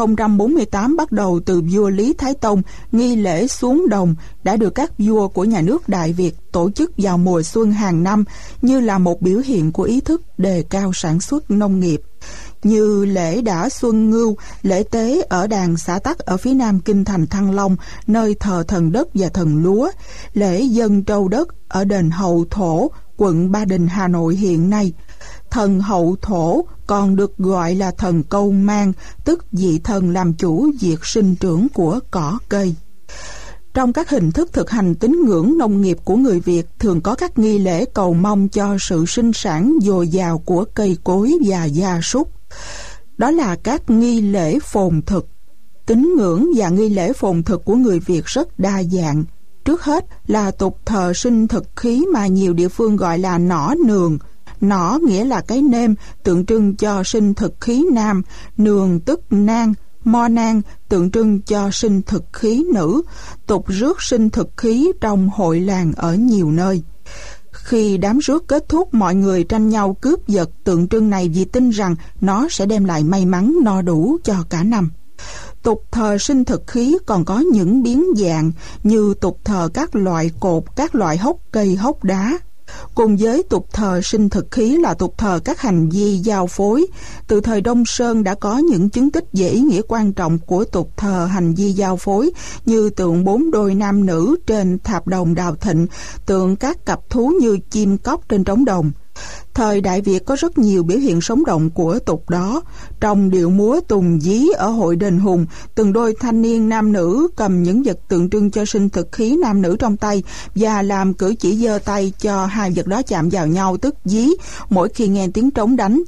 1048 bắt đầu, từ vua Lý Thái Tông, nghi lễ xuống đồng đã được các vua của nhà nước Đại Việt tổ chức vào mùa xuân hàng năm như là một biểu hiện của ý thức đề cao sản xuất nông nghiệp. Như lễ đả Xuân Ngưu, lễ tế ở đàn xã Tắc ở phía nam kinh thành Thăng Long, nơi thờ thần đất và thần lúa, lễ dân trâu đất ở đền Hậu Thổ, quận Ba Đình, Hà Nội hiện nay. Thần Hậu Thổ còn được gọi là thần Câu Mang, tức vị thần làm chủ việc sinh trưởng của cỏ cây. Trong các hình thức thực hành tín ngưỡng nông nghiệp của người Việt thường có các nghi lễ cầu mong cho sự sinh sản dồi dào của cây cối và gia súc. Đó là các nghi lễ phồn thực. Tín ngưỡng và nghi lễ phồn thực của người Việt rất đa dạng. Trước hết là tục thờ sinh thực khí mà nhiều địa phương gọi là nỏ nường. Nỏ nghĩa là cái nêm, tượng trưng cho sinh thực khí nam. Nường tức nang, mo nang tượng trưng cho sinh thực khí nữ. Tục rước sinh thực khí trong hội làng ở nhiều nơi. Khi đám rước kết thúc, mọi người tranh nhau cướp vật tượng trưng này vì tin rằng nó sẽ đem lại may mắn no đủ cho cả năm. Tục thờ sinh thực khí còn có những biến dạng như tục thờ các loại cột, các loại hốc cây, hốc đá. Cùng với tục thờ sinh thực khí là tục thờ các hành vi giao phối. Từ thời Đông Sơn đã có những chứng tích về ý nghĩa quan trọng của tục thờ hành vi giao phối như tượng 4 đôi nam nữ trên thạp đồng Đào Thịnh, tượng các cặp thú như chim cóc trên trống đồng. Thời Đại Việt có rất nhiều biểu hiện sống động của tục đó. Trong điệu múa Tùng Dí ở hội đền Hùng, từng đôi thanh niên nam nữ cầm những vật tượng trưng cho sinh thực khí nam nữ trong tay và làm cử chỉ giơ tay cho hai vật đó chạm vào nhau, tức dí. Mỗi khi nghe tiếng trống đánh, tức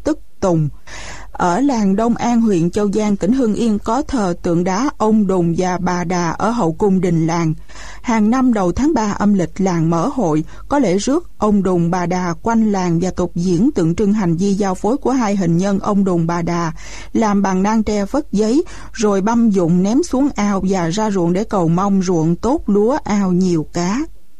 Tùng. Ở làng Đông An, huyện Châu Giang, tỉnh Hưng Yên có thờ tượng đá ông Đùng và bà Đà ở hậu cung đình làng. Hàng năm đầu tháng 3 âm lịch, làng mở hội, có lễ rước ông Đùng bà Đà quanh làng và tục diễn tượng trưng hành vi giao phối của hai hình nhân ông Đùng bà Đà, làm bằng nan tre phất giấy, rồi băm dụng ném xuống ao và ra ruộng để cầu mong ruộng tốt lúa, ao nhiều cá.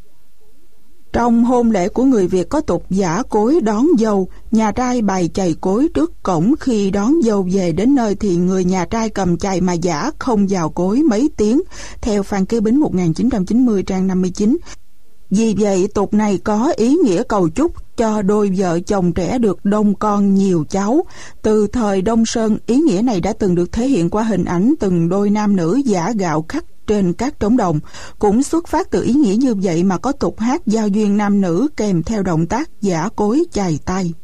Trong hôn lễ của người Việt có tục giã cối đón dâu. Nhà trai bày chày cối trước cổng, khi đón dâu về đến nơi thì người nhà trai cầm chày mà giã không vào cối mấy tiếng, theo Phan Kế Bính 1990 trang 59. Vì vậy tục này có ý nghĩa cầu chúc cho đôi vợ chồng trẻ được đông con nhiều cháu. Từ thời Đông Sơn, ý nghĩa này đã từng được thể hiện qua hình ảnh từng đôi nam nữ giã gạo khắc trên các trống đồng. Cũng xuất phát từ ý nghĩa như vậy mà có tục hát giao duyên nam nữ kèm theo động tác giã cối chày tay.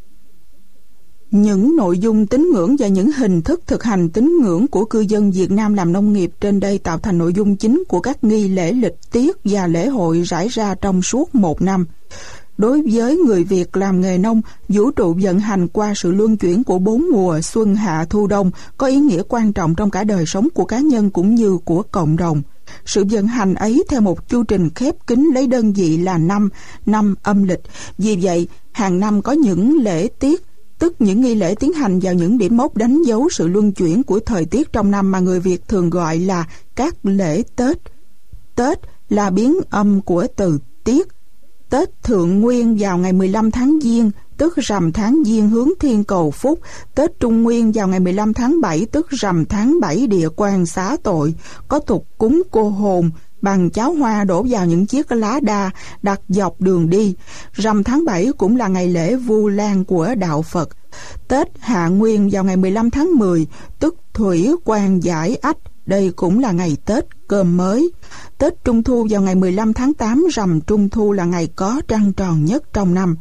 Những nội dung tín ngưỡng và những hình thức thực hành tín ngưỡng của cư dân Việt Nam làm nông nghiệp trên đây tạo thành nội dung chính của các nghi lễ lịch tiết và lễ hội rải ra trong suốt một năm. Đối với người Việt làm nghề nông, vũ trụ vận hành qua sự luân chuyển của 4 mùa xuân hạ thu đông có ý nghĩa quan trọng trong cả đời sống của cá nhân cũng như của cộng đồng. Sự vận hành ấy theo một chu trình khép kín lấy đơn vị là năm âm lịch. Vì vậy, hàng năm có những lễ tiết, tức những nghi lễ tiến hành vào những điểm mốc đánh dấu sự luân chuyển của thời tiết trong năm mà người Việt thường gọi là các lễ Tết. Tết là biến âm của từ tiết. Tết Thượng Nguyên vào ngày 15 tháng Giêng, tức rằm tháng Giêng hướng thiên cầu phúc. Tết Trung Nguyên vào ngày 15 tháng 7, tức rằm tháng 7 địa quan xá tội. Có tục cúng cô hồn bằng cháo hoa đổ vào những chiếc lá đa đặt dọc đường đi. Rằm tháng 7 cũng là ngày lễ Vu Lan của đạo Phật. Tết Hạ Nguyên vào ngày 15 tháng 10, tức Thủy Quan Giải Ách. Đây cũng là ngày Tết cơm mới. Tết Trung Thu vào ngày 15 tháng 8, rằm Trung Thu là ngày có trăng tròn nhất trong năm.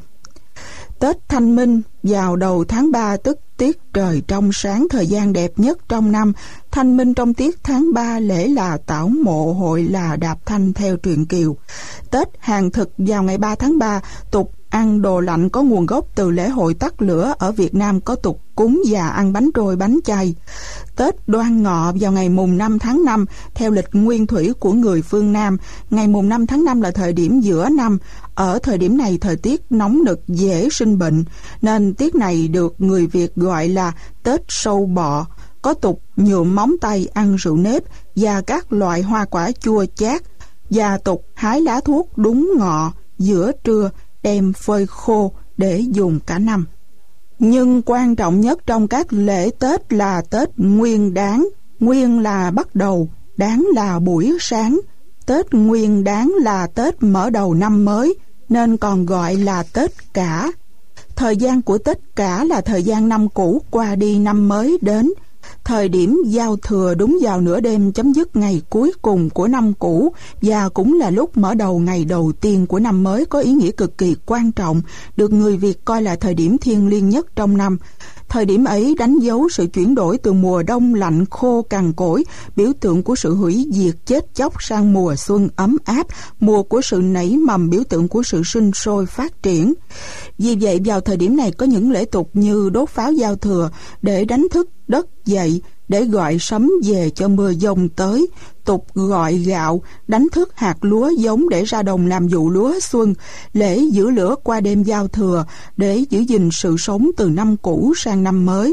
Tết Thanh Minh vào đầu tháng 3, tức tiết trời trong sáng, thời gian đẹp nhất trong năm. Thanh Minh trong tiết tháng 3, lễ là tảo mộ, hội là đạp thanh theo truyện Kiều. Tết Hàng Thực vào ngày 3 tháng 3, tục ăn đồ lạnh có nguồn gốc từ lễ hội tắt lửa ở Việt Nam, có tục cúng và ăn bánh trôi bánh chay. Tết Đoan Ngọ vào ngày mùng 5 tháng 5 theo lịch nguyên thủy của người phương Nam. Ngày mùng 5 tháng 5 là thời điểm giữa năm. Ở thời điểm này thời tiết nóng nực dễ sinh bệnh, nên tiết này được người Việt gọi là Tết Sâu Bọ. Có tục nhuộm móng tay, ăn rượu nếp và các loại hoa quả chua chát, và tục hái lá thuốc đúng ngọ giữa trưa đem phơi khô để dùng cả năm. Nhưng quan trọng nhất trong các lễ Tết là Tết Nguyên Đán. Nguyên là bắt đầu, Đán là buổi sáng. Tết Nguyên Đán là Tết mở đầu năm mới, nên còn gọi là Tết Cả. Thời gian của Tết Cả là thời gian năm cũ qua đi năm mới đến. Thời điểm giao thừa đúng vào nửa đêm chấm dứt ngày cuối cùng của năm cũ, và cũng là lúc mở đầu ngày đầu tiên của năm mới, có ý nghĩa cực kỳ quan trọng, được người Việt coi là thời điểm thiêng liêng nhất trong năm. Thời điểm ấy đánh dấu sự chuyển đổi từ mùa đông lạnh khô cằn cỗi, biểu tượng của sự hủy diệt chết chóc, sang mùa xuân ấm áp, mùa của sự nảy mầm, biểu tượng của sự sinh sôi phát triển. Vì vậy vào thời điểm này có những lễ tục như đốt pháo giao thừa để đánh thức đất dậy, để gọi sấm về cho mưa dông tới, tục gọi gạo, đánh thức hạt lúa giống để ra đồng làm vụ lúa xuân, lễ giữ lửa qua đêm giao thừa để giữ gìn sự sống từ năm cũ sang năm mới.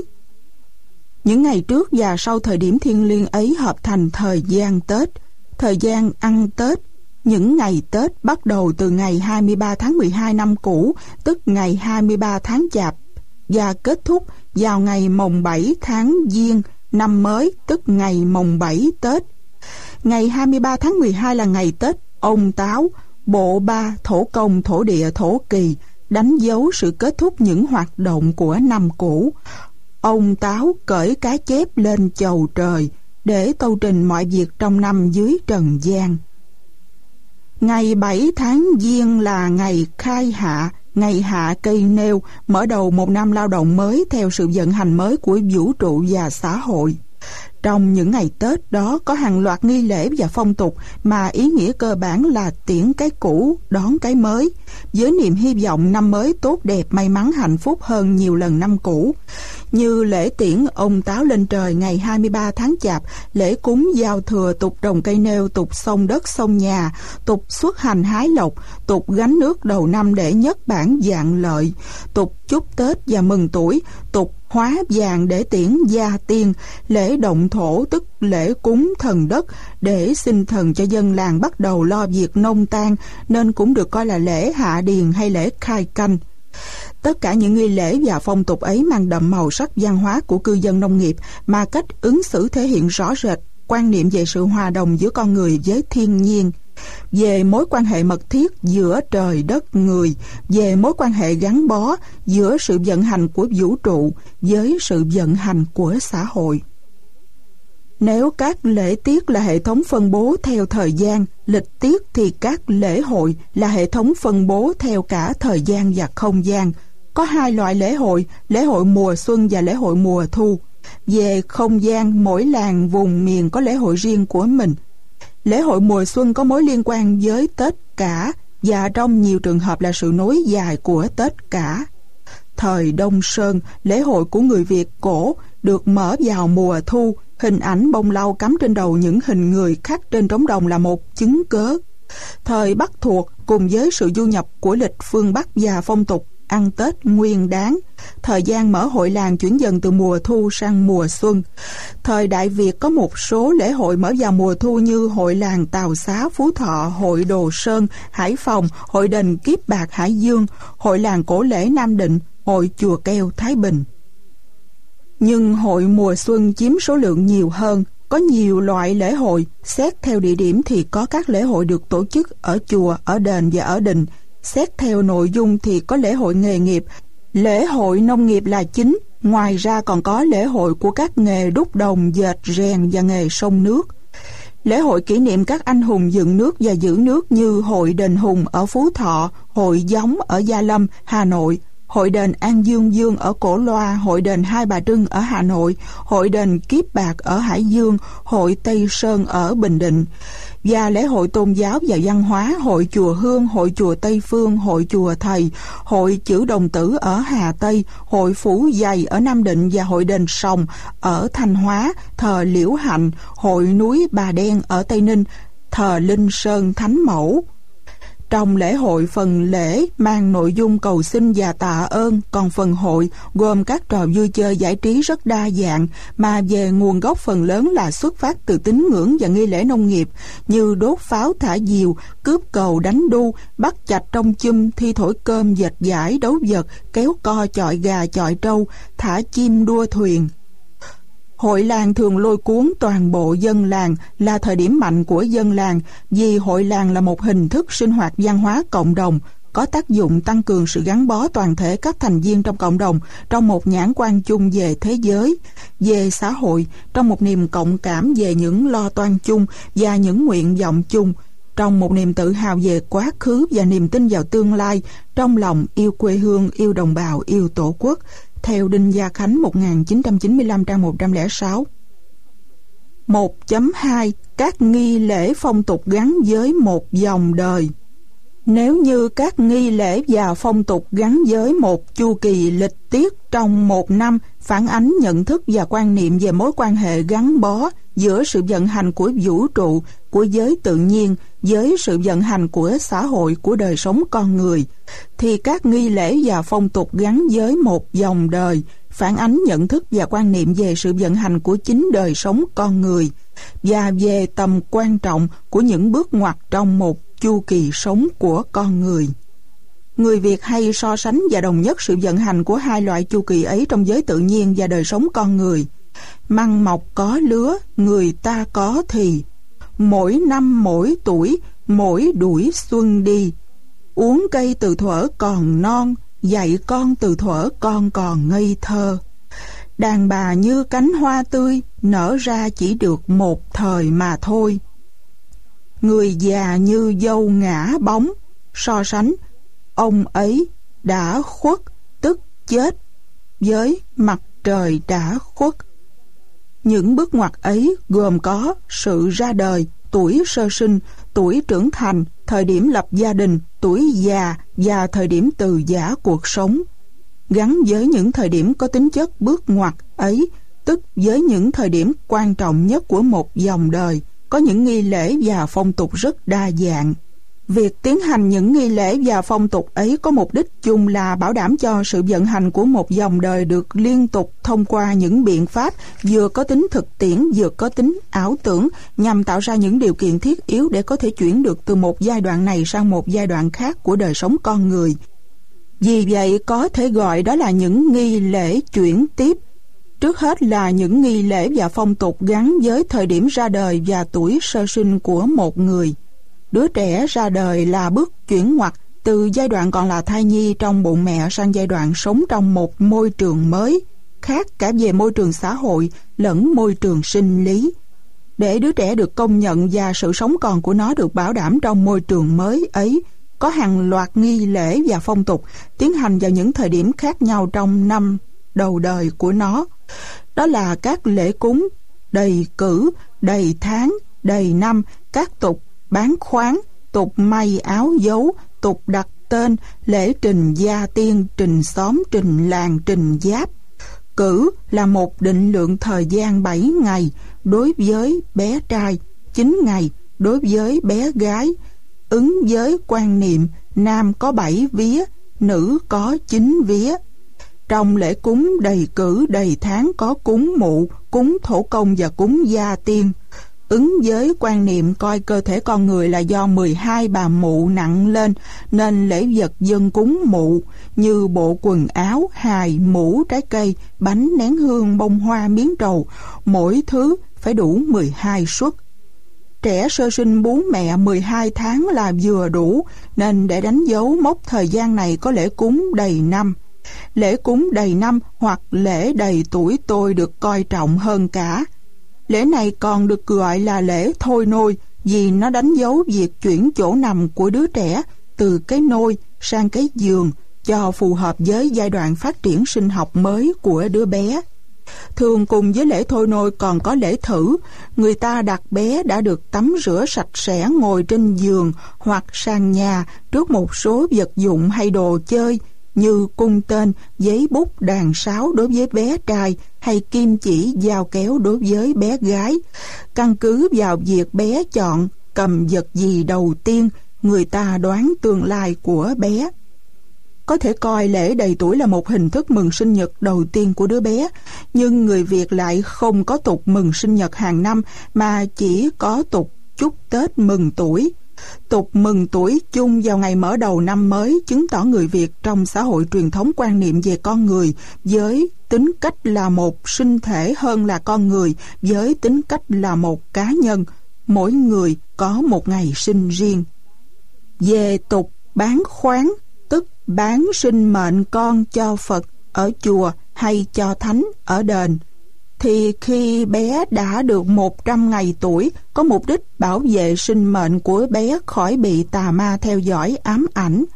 Những ngày trước và sau thời điểm thiêng liêng ấy hợp thành thời gian Tết, thời gian ăn Tết. Những ngày Tết bắt đầu từ ngày 23 tháng 12 năm cũ, tức ngày 23 tháng Chạp, và kết thúc vào ngày mồng 7 tháng Giêng năm mới, tức ngày mồng 7 Tết. Ngày 23 tháng 12 là ngày Tết Ông Táo, bộ ba thổ công, thổ địa, thổ kỳ, đánh dấu sự kết thúc những hoạt động của năm cũ. Ông Táo cởi cá chép lên chầu trời để tâu trình mọi việc trong năm dưới trần gian. Ngày 7 tháng Giêng là ngày khai hạ, ngày hạ cây nêu, mở đầu một năm lao động mới theo sự vận hành mới của vũ trụ và xã hội. Trong những ngày Tết đó có hàng loạt nghi lễ và phong tục mà ý nghĩa cơ bản là tiễn cái cũ, đón cái mới, với niềm hy vọng năm mới tốt đẹp, may mắn, hạnh phúc hơn nhiều lần năm cũ. như lễ tiễn ông Táo lên trời ngày 23 tháng Chạp, lễ cúng giao thừa, tục trồng cây nêu, tục xông đất xông nhà, tục xuất hành hái lộc, tục gánh nước đầu năm để nhất bản dạng lợi, tục chúc Tết và mừng tuổi, tục hóa vàng để tiễn gia tiên, lễ động thổ tức lễ cúng thần đất để xin thần cho dân làng bắt đầu lo việc nông tan, nên cũng được coi là lễ hạ điền hay lễ khai canh. Tất cả những nghi lễ và phong tục ấy mang đậm màu sắc văn hóa của cư dân nông nghiệp, mà cách ứng xử thể hiện rõ rệt quan niệm về sự hòa đồng giữa con người với thiên nhiên, về mối quan hệ mật thiết giữa trời đất người, về mối quan hệ gắn bó giữa sự vận hành của vũ trụ với sự vận hành của xã hội. Nếu các lễ tiết là hệ thống phân bố theo thời gian, lịch tiết, thì các lễ hội là hệ thống phân bố theo cả thời gian và không gian. Có hai loại lễ hội mùa xuân và lễ hội mùa thu. Về không gian, mỗi làng vùng miền có lễ hội riêng của mình. Lễ hội mùa xuân có mối liên quan với Tết cả, và trong nhiều trường hợp là sự nối dài của Tết cả. Thời Đông Sơn, lễ hội của người Việt cổ được mở vào mùa thu. Hình ảnh bông lau cắm trên đầu những hình người khắc trên trống đồng là một chứng cớ. Thời Bắc thuộc, cùng với sự du nhập của lịch phương Bắc và phong tục ăn Tết Nguyên Đán, thời gian mở hội làng chuyển dần từ mùa thu sang mùa xuân. Thời Đại Việt có một số lễ hội mở vào mùa thu như hội làng Tào Xá, Phú Thọ, hội Đồ Sơn, Hải Phòng, hội đền Kiếp Bạc, Hải Dương, hội làng Cổ Lễ Nam Định, hội Chùa Keo, Thái Bình. Nhưng hội mùa xuân chiếm số lượng nhiều hơn. Có nhiều loại lễ hội, xét theo địa điểm thì có các lễ hội được tổ chức ở chùa, ở đền và ở đình. Xét theo nội dung thì có lễ hội nghề nghiệp, lễ hội nông nghiệp là chính. Ngoài ra còn có lễ hội của các nghề đúc đồng, dệt, rèn và nghề sông nước. Lễ hội kỷ niệm các anh hùng dựng nước và giữ nước như hội đền Hùng ở Phú Thọ, hội Gióng ở Gia Lâm, Hà Nội, hội đền An Dương Dương ở Cổ Loa, hội đền Hai Bà Trưng ở Hà Nội, hội đền Kiếp Bạc ở Hải Dương, hội Tây Sơn ở Bình Định. Và lễ hội tôn giáo và văn hóa, hội Chùa Hương, hội Chùa Tây Phương, hội Chùa Thầy, hội Chữ Đồng Tử ở Hà Tây, hội Phủ Dày ở Nam Định và hội đền Sòng ở Thanh Hóa, thờ Liễu Hạnh, hội núi Bà Đen ở Tây Ninh, thờ Linh Sơn Thánh Mẫu. Trong lễ hội, phần lễ mang nội dung cầu xin và tạ ơn, còn phần hội gồm các trò vui chơi giải trí rất đa dạng, mà về nguồn gốc phần lớn là xuất phát từ tín ngưỡng và nghi lễ nông nghiệp, như đốt pháo, thả diều, cướp cầu, đánh đu, bắt chạch trong chum, thi thổi cơm, dệt vải, đấu vật, kéo co, chọi gà, chọi trâu, thả chim, đua thuyền. Hội làng thường lôi cuốn toàn bộ dân làng, là thời điểm mạnh của dân làng, vì hội làng là một hình thức sinh hoạt văn hóa cộng đồng, có tác dụng tăng cường sự gắn bó toàn thể các thành viên trong cộng đồng trong một nhãn quan chung về thế giới, về xã hội, trong một niềm cộng cảm về những lo toan chung và những nguyện vọng chung, trong một niềm tự hào về quá khứ và niềm tin vào tương lai, trong lòng yêu quê hương, yêu đồng bào, yêu tổ quốc. Theo Đinh Gia Khánh 1995 trang 106. 1.2 Các nghi lễ phong tục gắn với một dòng đời. Nếu như các nghi lễ và phong tục gắn với một chu kỳ lịch tiết trong một năm, phản ánh nhận thức và quan niệm về mối quan hệ gắn bó giữa sự vận hành của vũ trụ, của giới tự nhiên, với sự vận hành của xã hội, của đời sống con người, thì các nghi lễ và phong tục gắn với một dòng đời, phản ánh nhận thức và quan niệm về sự vận hành của chính đời sống con người, và về tầm quan trọng của những bước ngoặt trong một chu kỳ sống của con người. Người Việt hay so sánh và đồng nhất sự vận hành của hai loại chu kỳ ấy trong giới tự nhiên và đời sống con người. Măng mọc có lứa, người ta có thì. Mỗi năm mỗi tuổi, mỗi đuổi xuân đi. Uống cây từ thuở còn non, dạy con từ thuở con còn ngây thơ. Đàn bà như cánh hoa tươi, nở ra chỉ được một thời mà thôi. Người già như dâu ngã bóng, so sánh ông ấy đã khuất, tức chết, với mặt trời đã khuất. Những bước ngoặt ấy gồm có sự ra đời, tuổi sơ sinh, tuổi trưởng thành, thời điểm lập gia đình, tuổi già và thời điểm từ giã cuộc sống. gắn với những thời điểm có tính chất bước ngoặt ấy, tức với những thời điểm quan trọng nhất của một dòng đời, có những nghi lễ và phong tục rất đa dạng. Việc tiến hành những nghi lễ và phong tục ấy có mục đích chung là bảo đảm cho sự vận hành của một dòng đời được liên tục thông qua những biện pháp vừa có tính thực tiễn vừa có tính ảo tưởng, nhằm tạo ra những điều kiện thiết yếu để có thể chuyển được từ một giai đoạn này sang một giai đoạn khác của đời sống con người. Vì vậy có thể gọi đó là những nghi lễ chuyển tiếp. Trước hết là những nghi lễ và phong tục gắn với thời điểm ra đời và tuổi sơ sinh của một người. Đứa trẻ ra đời là bước chuyển ngoặt từ giai đoạn còn là thai nhi trong bụng mẹ sang giai đoạn sống trong một môi trường mới, khác cả về môi trường xã hội lẫn môi trường sinh lý. Để đứa trẻ được công nhận và sự sống còn của nó được bảo đảm trong môi trường mới ấy, có hàng loạt nghi lễ và phong tục tiến hành vào những thời điểm khác nhau trong năm đầu đời của nó. Đó là các lễ cúng, đầy cử, đầy tháng, đầy năm, các tục bán khoáng, tục may áo dấu, tục đặt tên, lễ trình gia tiên, trình xóm, trình làng, trình giáp. Cử là một định lượng thời gian 7 ngày đối với bé trai, 9 ngày đối với bé gái. Ứng với quan niệm nam có 7 vía, nữ có 9 vía. Trong lễ cúng đầy cử đầy tháng có cúng mụ, cúng thổ công và cúng gia tiên. Ứng với quan niệm coi cơ thể con người là do 12 bà mụ nặng lên, nên lễ vật dâng cúng mụ như bộ quần áo, hài, mũ, trái cây, bánh, nén hương, bông hoa, miếng trầu, mỗi thứ phải đủ 12 suất. Trẻ sơ sinh bú mẹ 12 tháng là vừa đủ, nên để đánh dấu mốc thời gian này có lễ cúng đầy năm. Lễ cúng đầy năm hoặc lễ đầy tuổi tôi được coi trọng hơn cả. Lễ này còn được gọi là lễ thôi nôi vì nó đánh dấu việc chuyển chỗ nằm của đứa trẻ từ cái nôi sang cái giường cho phù hợp với giai đoạn phát triển sinh học mới của đứa bé. Thường cùng với lễ thôi nôi còn có lễ thử. Người ta đặt bé đã được tắm rửa sạch sẽ ngồi trên giường hoặc sàn nhà trước một số vật dụng hay đồ chơi như cung tên, giấy bút, đàn sáo đối với bé trai hay kim chỉ, dao kéo đối với bé gái. Căn cứ vào việc bé chọn cầm vật gì đầu tiên, người ta đoán tương lai của bé. Có thể coi lễ đầy tuổi là một hình thức mừng sinh nhật đầu tiên của đứa bé, nhưng người Việt lại không có tục mừng sinh nhật hàng năm mà chỉ có tục chúc Tết mừng tuổi. Tục mừng tuổi chung vào ngày mở đầu năm mới chứng tỏ người Việt trong xã hội truyền thống quan niệm về con người với tính cách là một sinh thể hơn là con người với tính cách là một cá nhân. Mỗi người có một ngày sinh riêng. Về tục bán khoáng, tức bán sinh mệnh con cho Phật ở chùa hay cho thánh ở đền, thì khi bé đã được 100 ngày tuổi, có mục đích bảo vệ sinh mệnh của bé khỏi bị tà ma theo dõi ám ảnh.